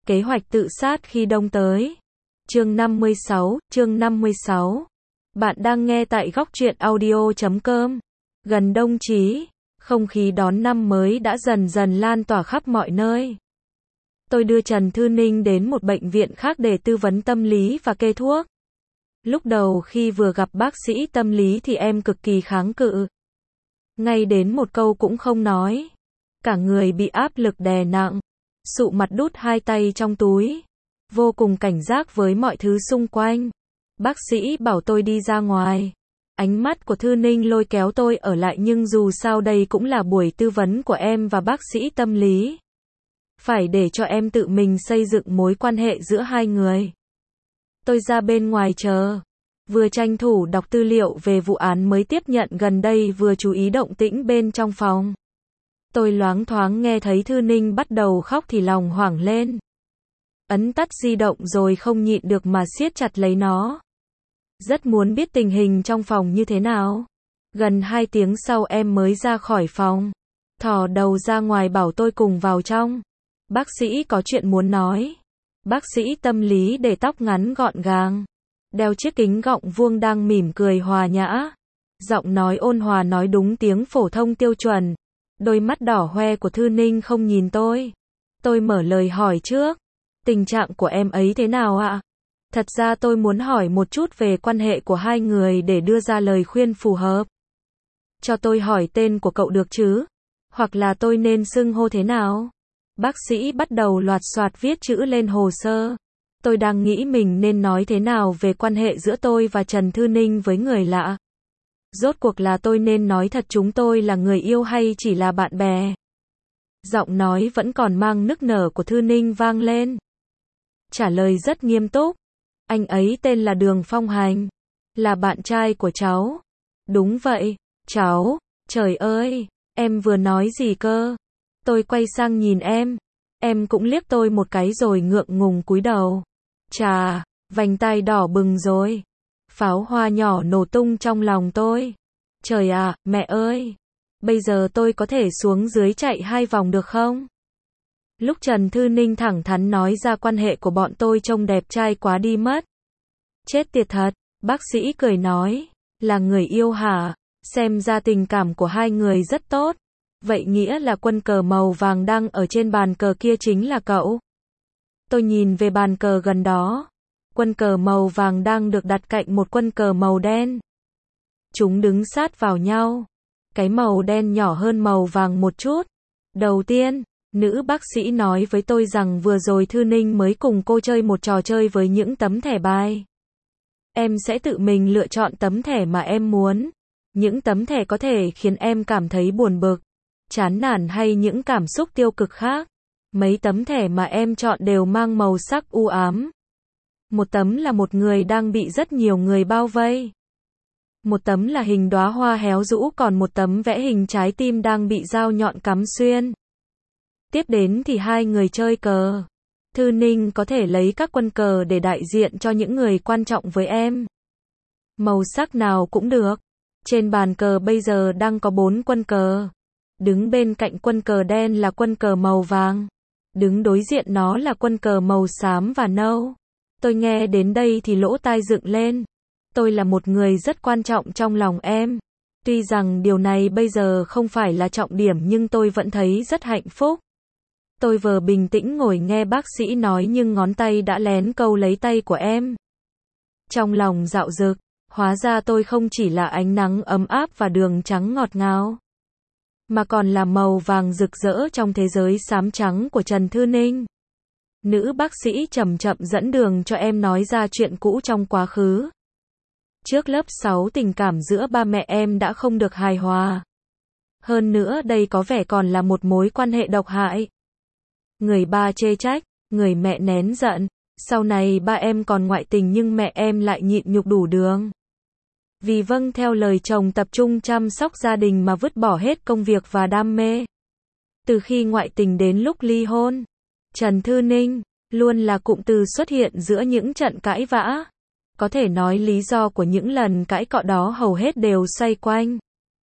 Kế hoạch tự sát khi đông tới. Chương 56. Bạn đang nghe tại góc truyện audio.com. Gần đông chí, không khí đón năm mới đã dần dần lan tỏa khắp mọi nơi. Tôi đưa Trần Thư Ninh đến một bệnh viện khác để tư vấn tâm lý và kê thuốc. Lúc đầu khi vừa gặp bác sĩ tâm lý thì em cực kỳ kháng cự. Ngay đến một câu cũng không nói. Cả người bị áp lực đè nặng. Sụ mặt đút hai tay trong túi. Vô cùng cảnh giác với mọi thứ xung quanh. Bác sĩ bảo tôi đi ra ngoài. Ánh mắt của Thư Ninh lôi kéo tôi ở lại, nhưng dù sao đây cũng là buổi tư vấn của em và bác sĩ tâm lý. Phải để cho em tự mình xây dựng mối quan hệ giữa hai người. Tôi ra bên ngoài chờ. Vừa tranh thủ đọc tư liệu về vụ án mới tiếp nhận gần đây, vừa chú ý động tĩnh bên trong phòng. Tôi loáng thoáng nghe thấy Thư Ninh bắt đầu khóc thì lòng hoảng lên. Ấn tắt di động rồi không nhịn được mà siết chặt lấy nó. Rất muốn biết tình hình trong phòng như thế nào. Gần 2 tiếng sau em mới ra khỏi phòng. Thò đầu ra ngoài bảo tôi cùng vào trong. Bác sĩ có chuyện muốn nói. Bác sĩ tâm lý để tóc ngắn gọn gàng. Đeo chiếc kính gọng vuông đang mỉm cười hòa nhã. Giọng nói ôn hòa nói đúng tiếng phổ thông tiêu chuẩn. Đôi mắt đỏ hoe của Thư Ninh không nhìn tôi. Tôi mở lời hỏi trước. Tình trạng của em ấy thế nào ạ? Thật ra tôi muốn hỏi một chút về quan hệ của hai người để đưa ra lời khuyên phù hợp. Cho tôi hỏi tên của cậu được chứ? Hoặc là tôi nên xưng hô thế nào? Bác sĩ bắt đầu loạt soạt viết chữ lên hồ sơ. Tôi đang nghĩ mình nên nói thế nào về quan hệ giữa tôi và Trần Thư Ninh với người lạ. Rốt cuộc là tôi nên nói thật chúng tôi là người yêu hay chỉ là bạn bè? Giọng nói vẫn còn mang nức nở của Thư Ninh vang lên. Trả lời rất nghiêm túc. Anh ấy tên là Đường Phong Hành. Là bạn trai của cháu. Đúng vậy, cháu. Trời ơi, em vừa nói gì cơ? Tôi quay sang nhìn em. Em cũng liếc tôi một cái rồi ngượng ngùng cúi đầu. Chà, vành tai đỏ bừng rồi. Pháo hoa nhỏ nổ tung trong lòng tôi. Trời ạ, mẹ ơi. Bây giờ tôi có thể xuống dưới chạy 2 vòng được không? Lúc Trần Thư Ninh thẳng thắn nói ra quan hệ của bọn tôi trông đẹp trai quá đi mất. Chết tiệt thật, bác sĩ cười nói. Là người yêu hả? Xem ra tình cảm của hai người rất tốt. Vậy nghĩa là quân cờ màu vàng đang ở trên bàn cờ kia chính là cậu. Tôi nhìn về bàn cờ gần đó. Quân cờ màu vàng đang được đặt cạnh một quân cờ màu đen. Chúng đứng sát vào nhau. Cái màu đen nhỏ hơn màu vàng một chút. Đầu tiên, nữ bác sĩ nói với tôi rằng vừa rồi Thư Ninh mới cùng cô chơi một trò chơi với những tấm thẻ bài. Em sẽ tự mình lựa chọn tấm thẻ mà em muốn. Những tấm thẻ có thể khiến em cảm thấy buồn bực, chán nản hay những cảm xúc tiêu cực khác. Mấy tấm thẻ mà em chọn đều mang màu sắc u ám. Một tấm là một người đang bị rất nhiều người bao vây. Một tấm là hình đóa hoa héo rũ, còn một tấm vẽ hình trái tim đang bị dao nhọn cắm xuyên. Tiếp đến thì hai người chơi cờ. Thư Ninh có thể lấy các quân cờ để đại diện cho những người quan trọng với em. Màu sắc nào cũng được. Trên bàn cờ bây giờ đang có 4 quân cờ. Đứng bên cạnh quân cờ đen là quân cờ màu vàng. Đứng đối diện nó là quân cờ màu xám và nâu. Tôi nghe đến đây thì lỗ tai dựng lên. Tôi là một người rất quan trọng trong lòng em. Tuy rằng điều này bây giờ không phải là trọng điểm nhưng tôi vẫn thấy rất hạnh phúc. Tôi vừa bình tĩnh ngồi nghe bác sĩ nói nhưng ngón tay đã lén câu lấy tay của em. Trong lòng dạo dực, hóa ra tôi không chỉ là ánh nắng ấm áp và đường trắng ngọt ngào, mà còn là màu vàng rực rỡ trong thế giới xám trắng của Trần Thư Ninh. Nữ bác sĩ chậm chậm dẫn đường cho em nói ra chuyện cũ trong quá khứ. Trước lớp 6 tình cảm giữa ba mẹ em đã không được hài hòa. Hơn nữa đây có vẻ còn là một mối quan hệ độc hại. Người ba chê trách, người mẹ nén giận. Sau này ba em còn ngoại tình nhưng mẹ em lại nhịn nhục đủ đường. Vì vâng theo lời chồng tập trung chăm sóc gia đình mà vứt bỏ hết công việc và đam mê. Từ khi ngoại tình đến lúc ly hôn, Trần Thư Ninh luôn là cụm từ xuất hiện giữa những trận cãi vã. Có thể nói lý do của những lần cãi cọ đó hầu hết đều xoay quanh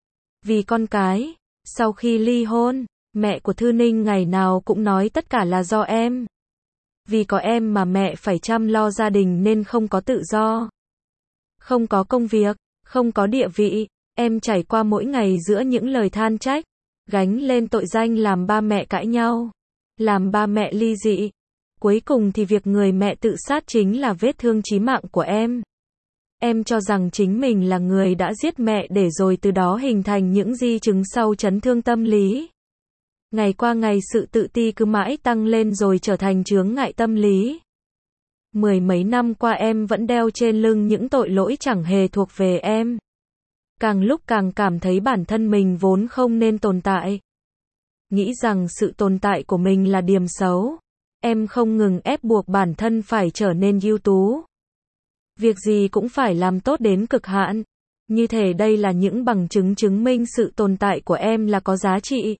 vì con cái. Sau khi ly hôn, mẹ của Thư Ninh ngày nào cũng nói tất cả là do em. Vì có em mà mẹ phải chăm lo gia đình nên không có tự do. Không có công việc, không có địa vị, em trải qua mỗi ngày giữa những lời than trách, gánh lên tội danh làm ba mẹ cãi nhau, làm ba mẹ ly dị. Cuối cùng thì việc người mẹ tự sát chính là vết thương chí mạng của em. Em cho rằng chính mình là người đã giết mẹ để rồi từ đó hình thành những di chứng sau chấn thương tâm lý. Ngày qua ngày sự tự ti cứ mãi tăng lên rồi trở thành chướng ngại tâm lý. Mười mấy năm qua em vẫn đeo trên lưng những tội lỗi chẳng hề thuộc về em. Càng lúc càng cảm thấy bản thân mình vốn không nên tồn tại. Nghĩ rằng sự tồn tại của mình là điểm xấu. Em không ngừng ép buộc bản thân phải trở nên ưu tú. Việc gì cũng phải làm tốt đến cực hạn. Như thể đây là những bằng chứng chứng minh sự tồn tại của em là có giá trị.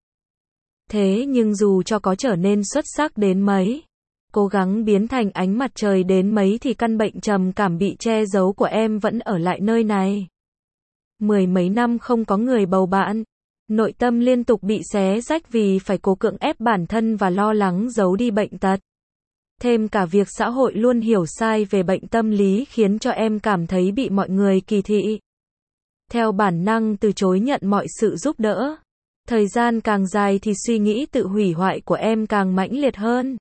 Thế nhưng dù cho có trở nên xuất sắc đến mấy, cố gắng biến thành ánh mặt trời đến mấy thì căn bệnh trầm cảm bị che giấu của em vẫn ở lại nơi này. Mười mấy năm không có người bầu bạn, nội tâm liên tục bị xé rách vì phải cố cưỡng ép bản thân và lo lắng giấu đi bệnh tật. Thêm cả việc xã hội luôn hiểu sai về bệnh tâm lý khiến cho em cảm thấy bị mọi người kỳ thị. Theo bản năng từ chối nhận mọi sự giúp đỡ. Thời gian càng dài thì suy nghĩ tự hủy hoại của em càng mãnh liệt hơn.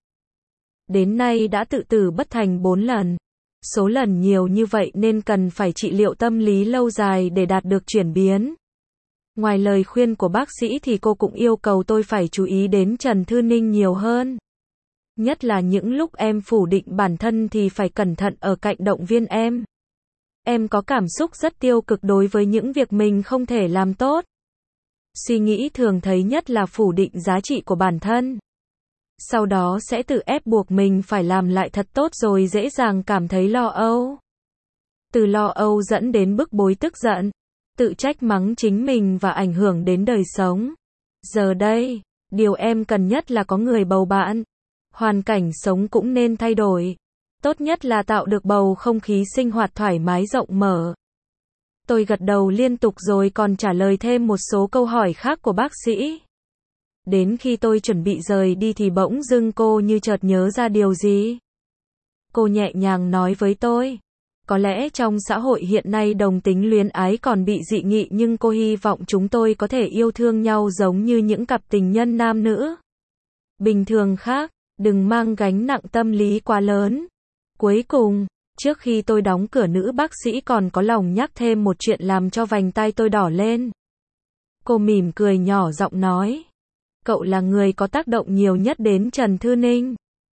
Đến nay đã tự tử bất thành 4 lần. Số lần nhiều như vậy nên cần phải trị liệu tâm lý lâu dài để đạt được chuyển biến. Ngoài lời khuyên của bác sĩ thì cô cũng yêu cầu tôi phải chú ý đến Trần Thư Ninh nhiều hơn. Nhất là những lúc em phủ định bản thân thì phải cẩn thận ở cạnh động viên em. Em có cảm xúc rất tiêu cực đối với những việc mình không thể làm tốt. Suy nghĩ thường thấy nhất là phủ định giá trị của bản thân. Sau đó sẽ tự ép buộc mình phải làm lại thật tốt rồi dễ dàng cảm thấy lo âu. Từ lo âu dẫn đến bức bối tức giận, tự trách mắng chính mình và ảnh hưởng đến đời sống. Giờ đây, điều em cần nhất là có người bầu bạn. Hoàn cảnh sống cũng nên thay đổi. Tốt nhất là tạo được bầu không khí sinh hoạt thoải mái rộng mở. Tôi gật đầu liên tục rồi còn trả lời thêm một số câu hỏi khác của bác sĩ. Đến khi tôi chuẩn bị rời đi thì bỗng dưng cô như chợt nhớ ra điều gì. Cô nhẹ nhàng nói với tôi. Có lẽ trong xã hội hiện nay đồng tính luyến ái còn bị dị nghị nhưng cô hy vọng chúng tôi có thể yêu thương nhau giống như những cặp tình nhân nam nữ bình thường khác, đừng mang gánh nặng tâm lý quá lớn. Cuối cùng, trước khi tôi đóng cửa nữ bác sĩ còn có lòng nhắc thêm một chuyện làm cho vành tai tôi đỏ lên. Cô mỉm cười nhỏ giọng nói. Cậu là người có tác động nhiều nhất đến Trần Thư Ninh.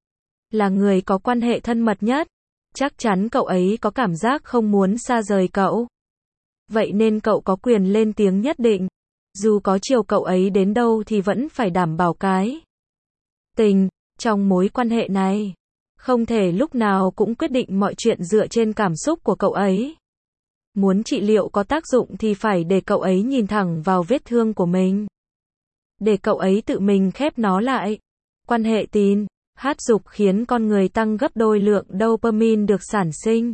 Là người có quan hệ thân mật nhất. Chắc chắn cậu ấy có cảm giác không muốn xa rời cậu. Vậy nên cậu có quyền lên tiếng nhất định. Dù có chiều cậu ấy đến đâu thì vẫn phải đảm bảo cái tình trong mối quan hệ này. Không thể lúc nào cũng quyết định mọi chuyện dựa trên cảm xúc của cậu ấy. Muốn trị liệu có tác dụng thì phải để cậu ấy nhìn thẳng vào vết thương của mình. Để cậu ấy tự mình khép nó lại. Quan hệ tin, hát dục khiến con người tăng gấp đôi lượng dopamine được sản sinh.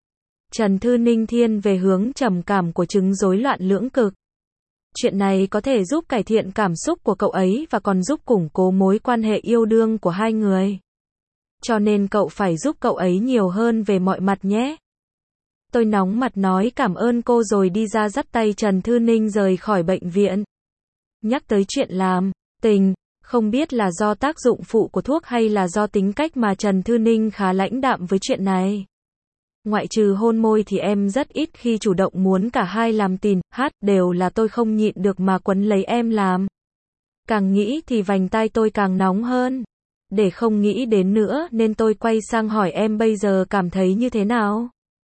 Trần Thư Ninh thiên về hướng trầm cảm của chứng rối loạn lưỡng cực. Chuyện này có thể giúp cải thiện cảm xúc của cậu ấy và còn giúp củng cố mối quan hệ yêu đương của hai người. Cho nên cậu phải giúp cậu ấy nhiều hơn về mọi mặt nhé. Tôi nóng mặt nói cảm ơn cô rồi đi ra dắt tay Trần Thư Ninh rời khỏi bệnh viện. Nhắc tới chuyện làm tình, không biết là do tác dụng phụ của thuốc hay là do tính cách mà Trần Thư Ninh khá lãnh đạm với chuyện này. Ngoại trừ hôn môi thì em rất ít khi chủ động muốn cả hai làm tình, hát, đều là tôi không nhịn được mà quấn lấy em làm. Càng nghĩ thì vành tai tôi càng nóng hơn. Để không nghĩ đến nữa nên tôi quay sang hỏi em bây giờ cảm thấy như thế nào?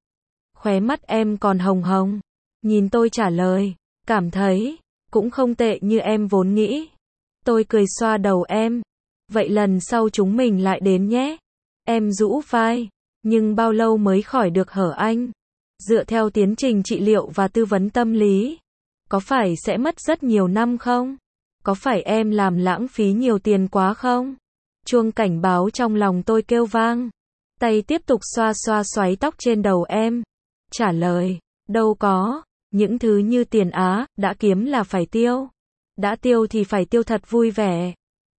Khóe mắt em còn hồng hồng. Nhìn tôi trả lời, cảm thấy cũng không tệ như em vốn nghĩ. Tôi cười xoa đầu em. Vậy lần sau chúng mình lại đến nhé. Em rũ vai. Nhưng bao lâu mới khỏi được hở anh? Dựa theo tiến trình trị liệu và tư vấn tâm lý, có phải sẽ mất rất nhiều năm không? Có phải em làm lãng phí nhiều tiền quá không? Chuông cảnh báo trong lòng tôi kêu vang. Tay tiếp tục xoa xoa xoáy tóc trên đầu em. Trả lời, đâu có, những thứ như tiền á, đã kiếm là phải tiêu. Đã tiêu thì phải tiêu thật vui vẻ.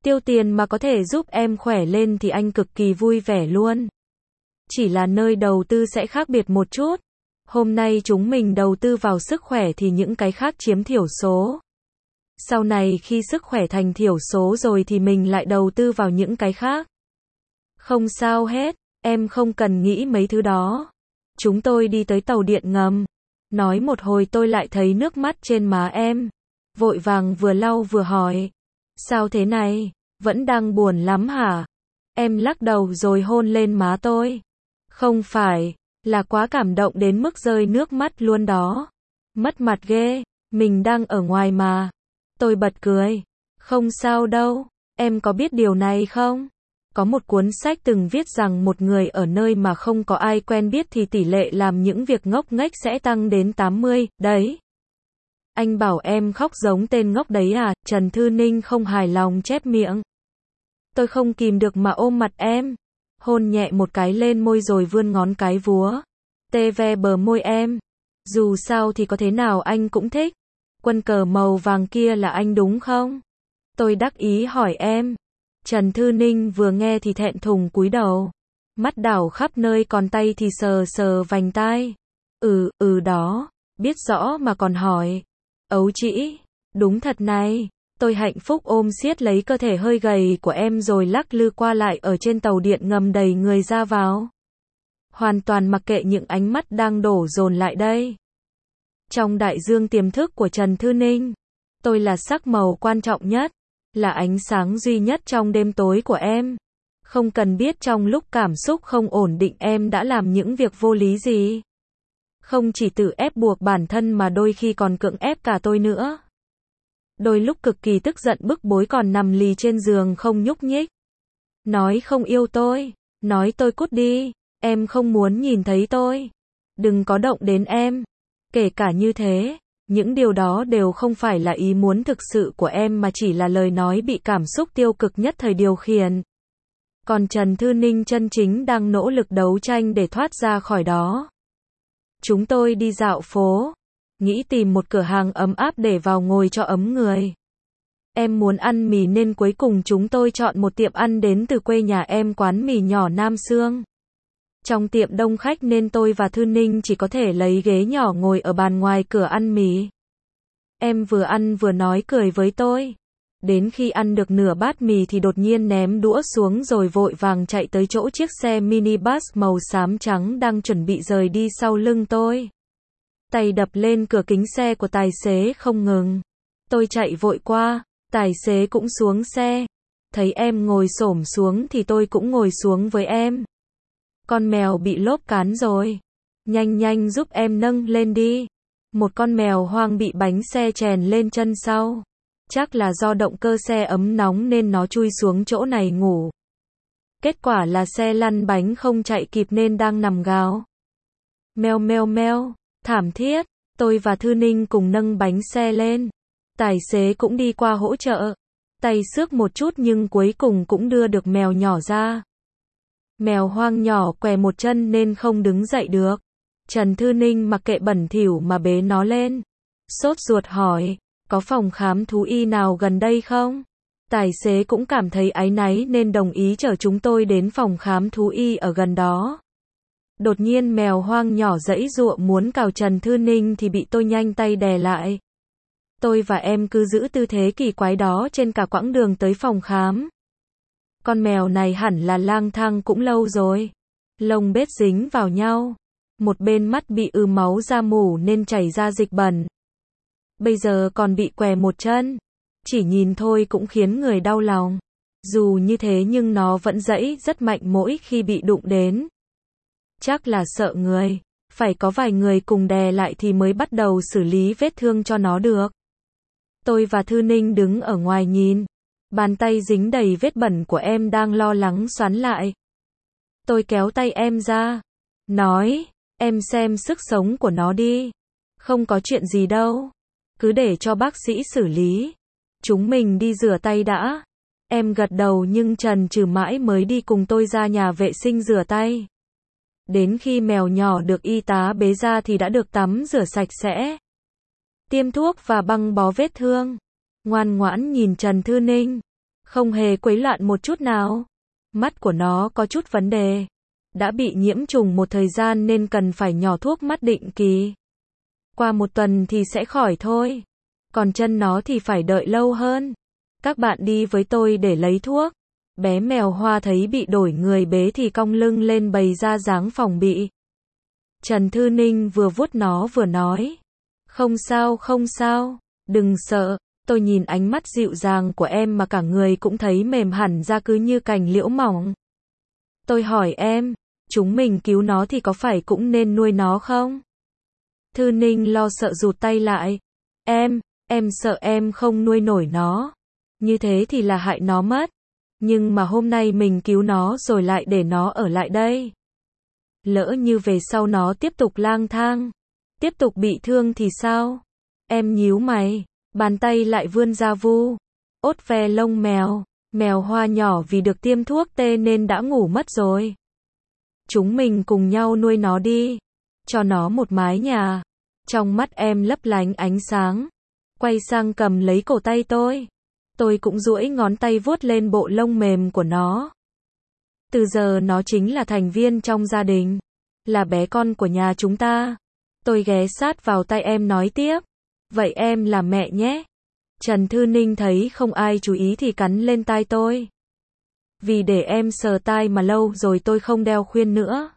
Tiêu tiền mà có thể giúp em khỏe lên thì anh cực kỳ vui vẻ luôn. Chỉ là nơi đầu tư sẽ khác biệt một chút. Hôm nay chúng mình đầu tư vào sức khỏe thì những cái khác chiếm thiểu số. Sau này khi sức khỏe thành thiểu số rồi thì mình lại đầu tư vào những cái khác. Không sao hết, em không cần nghĩ mấy thứ đó. Chúng tôi đi tới tàu điện ngầm. Nói một hồi tôi lại thấy nước mắt trên má em. Vội vàng vừa lau vừa hỏi. Sao thế này? Vẫn đang buồn lắm hả? Em lắc đầu rồi hôn lên má tôi. Không phải, là quá cảm động đến mức rơi nước mắt luôn đó. Mất mặt ghê, mình đang ở ngoài mà. Tôi bật cười. Không sao đâu, em có biết điều này không? Có một cuốn sách từng viết rằng một người ở nơi mà không có ai quen biết thì tỷ lệ làm những việc ngốc nghếch sẽ tăng đến 80, đấy. Anh bảo em khóc giống tên ngốc đấy à? Trần Thư Ninh không hài lòng chép miệng. Tôi không kìm được mà ôm mặt em. Hôn nhẹ một cái lên môi rồi vươn ngón cái vúa. Tê ve bờ môi em. Dù sao thì có thế nào anh cũng thích. Quân cờ màu vàng kia là anh đúng không? Tôi đắc ý hỏi em. Trần Thư Ninh vừa nghe thì thẹn thùng cúi đầu. Mắt đảo khắp nơi còn tay thì sờ sờ vành tai. Đó, biết rõ mà còn hỏi. Ấu trĩ, đúng thật này. Tôi hạnh phúc ôm siết lấy cơ thể hơi gầy của em rồi lắc lư qua lại ở trên tàu điện ngầm đầy người ra vào. Hoàn toàn mặc kệ những ánh mắt đang đổ dồn lại đây. Trong đại dương tiềm thức của Trần Thư Ninh, tôi là sắc màu quan trọng nhất, là ánh sáng duy nhất trong đêm tối của em. Không cần biết trong lúc cảm xúc không ổn định em đã làm những việc vô lý gì. Không chỉ tự ép buộc bản thân mà đôi khi còn cưỡng ép cả tôi nữa. Đôi lúc cực kỳ tức giận bức bối còn nằm lì trên giường không nhúc nhích. Nói không yêu tôi, nói tôi cút đi, em không muốn nhìn thấy tôi. Đừng có động đến em. Kể cả như thế, những điều đó đều không phải là ý muốn thực sự của em mà chỉ là lời nói bị cảm xúc tiêu cực nhất thời điều khiển. Còn Trần Thư Ninh chân chính đang nỗ lực đấu tranh để thoát ra khỏi đó. Chúng tôi đi dạo phố, nghĩ tìm một cửa hàng ấm áp để vào ngồi cho ấm người. Em muốn ăn mì nên cuối cùng chúng tôi chọn một tiệm ăn đến từ quê nhà em, quán mì nhỏ Nam Sương. Trong tiệm đông khách nên tôi và Thư Ninh chỉ có thể lấy ghế nhỏ ngồi ở bàn ngoài cửa ăn mì. Em vừa ăn vừa nói cười với tôi. Đến khi ăn được nửa bát mì thì đột nhiên ném đũa xuống rồi vội vàng chạy tới chỗ chiếc xe minibus màu xám trắng đang chuẩn bị rời đi sau lưng tôi. Tay đập lên cửa kính xe của tài xế không ngừng. Tôi chạy vội qua, tài xế cũng xuống xe. Thấy em ngồi xổm xuống thì tôi cũng ngồi xuống với em. Con mèo bị lốp cán rồi. Nhanh nhanh giúp em nâng lên đi. Một con mèo hoang bị bánh xe chèn lên chân sau. Chắc là do động cơ xe ấm nóng nên nó chui xuống chỗ này ngủ. Kết quả là xe lăn bánh không chạy kịp nên đang nằm gào. Meo meo meo, thảm thiết. Tôi và Thư Ninh cùng nâng bánh xe lên. Tài xế cũng đi qua hỗ trợ. Tay xước một chút nhưng cuối cùng cũng đưa được mèo nhỏ ra. Mèo hoang nhỏ què một chân nên không đứng dậy được. Trần Thư Ninh mặc kệ bẩn thỉu mà bế nó lên. Sốt ruột hỏi, có phòng khám thú y nào gần đây không? Tài xế cũng cảm thấy áy náy nên đồng ý chở chúng tôi đến phòng khám thú y ở gần đó. Đột nhiên mèo hoang nhỏ giãy giụa muốn cào Trần Thư Ninh thì bị tôi nhanh tay đè lại. Tôi và em cứ giữ tư thế kỳ quái đó trên cả quãng đường tới phòng khám. Con mèo này hẳn là lang thang cũng lâu rồi. Lông bết dính vào nhau. Một bên mắt bị ứ máu ra mủ nên chảy ra dịch bẩn. Bây giờ còn bị què một chân. Chỉ nhìn thôi cũng khiến người đau lòng. Dù như thế nhưng nó vẫn giãy rất mạnh mỗi khi bị đụng đến. Chắc là sợ người. Phải có vài người cùng đè lại thì mới bắt đầu xử lý vết thương cho nó được. Tôi và Thư Ninh đứng ở ngoài nhìn. Bàn tay dính đầy vết bẩn của em đang lo lắng xoắn lại. Tôi kéo tay em ra. Nói, em xem sức sống của nó đi. Không có chuyện gì đâu. Cứ để cho bác sĩ xử lý. Chúng mình đi rửa tay đã. Em gật đầu nhưng chần chừ mãi mới đi cùng tôi ra nhà vệ sinh rửa tay. Đến khi mèo nhỏ được y tá bế ra thì đã được tắm rửa sạch sẽ. Tiêm thuốc và băng bó vết thương. Ngoan ngoãn nhìn Trần Thư Ninh. Không hề quấy loạn một chút nào. Mắt của nó có chút vấn đề. Đã bị nhiễm trùng một thời gian nên cần phải nhỏ thuốc mắt định kỳ. Qua 1 tuần thì sẽ khỏi thôi. Còn chân nó thì phải đợi lâu hơn. Các bạn đi với tôi để lấy thuốc. Bé mèo Hoa thấy bị đổi người bế thì cong lưng lên bày ra dáng phòng bị. Trần Thư Ninh vừa vuốt nó vừa nói. Không sao, không sao. Đừng sợ. Tôi nhìn ánh mắt dịu dàng của em mà cả người cũng thấy mềm hẳn ra cứ như cành liễu mỏng. Tôi hỏi em, chúng mình cứu nó thì có phải cũng nên nuôi nó không? Thư Ninh lo sợ rụt tay lại. Em sợ em không nuôi nổi nó. Như thế thì là hại nó mất. Nhưng mà hôm nay mình cứu nó rồi lại để nó ở lại đây. Lỡ như về sau nó tiếp tục lang thang, tiếp tục bị thương thì sao? Em nhíu mày, bàn tay lại vươn ra vu, ốt ve lông mèo. Mèo Hoa nhỏ vì được tiêm thuốc tê nên đã ngủ mất rồi. Chúng mình cùng nhau nuôi nó đi. Cho nó một mái nhà. Trong mắt em lấp lánh ánh sáng. Quay sang cầm lấy cổ tay tôi. Tôi cũng duỗi ngón tay vuốt lên bộ lông mềm của nó. Từ giờ nó chính là thành viên trong gia đình. Là bé con của nhà chúng ta. Tôi ghé sát vào tay em nói tiếp. Vậy em là mẹ nhé. Trần Thư Ninh thấy không ai chú ý thì cắn lên tai tôi. Vì để em sờ tai mà lâu rồi tôi không đeo khuyên nữa.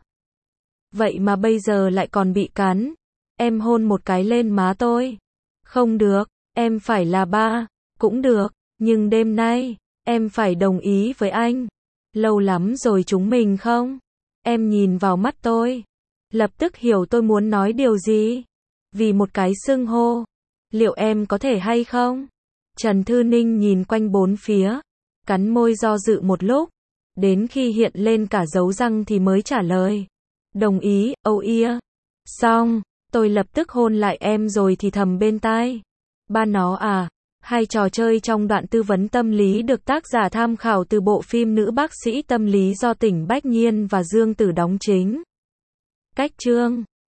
Vậy mà bây giờ lại còn bị cắn. Em hôn một cái lên má tôi. Không được, em phải là ba. Cũng được, nhưng đêm nay, em phải đồng ý với anh. Lâu lắm rồi chúng mình không? Em nhìn vào mắt tôi. Lập tức hiểu tôi muốn nói điều gì. Vì một cái xưng hô. Liệu em có thể hay không? Trần Thư Ninh nhìn quanh bốn phía. Cắn môi do dự một lúc. Đến khi hiện lên cả dấu răng thì mới trả lời. Đồng ý, oh yeah. Xong, tôi lập tức hôn lại em rồi thì thầm bên tai. Ba nó à. Hai trò chơi trong đoạn tư vấn tâm lý được tác giả tham khảo từ bộ phim Nữ bác sĩ tâm lý do Tỉnh Bách Nhiên và Dương Tử đóng chính. Cách chương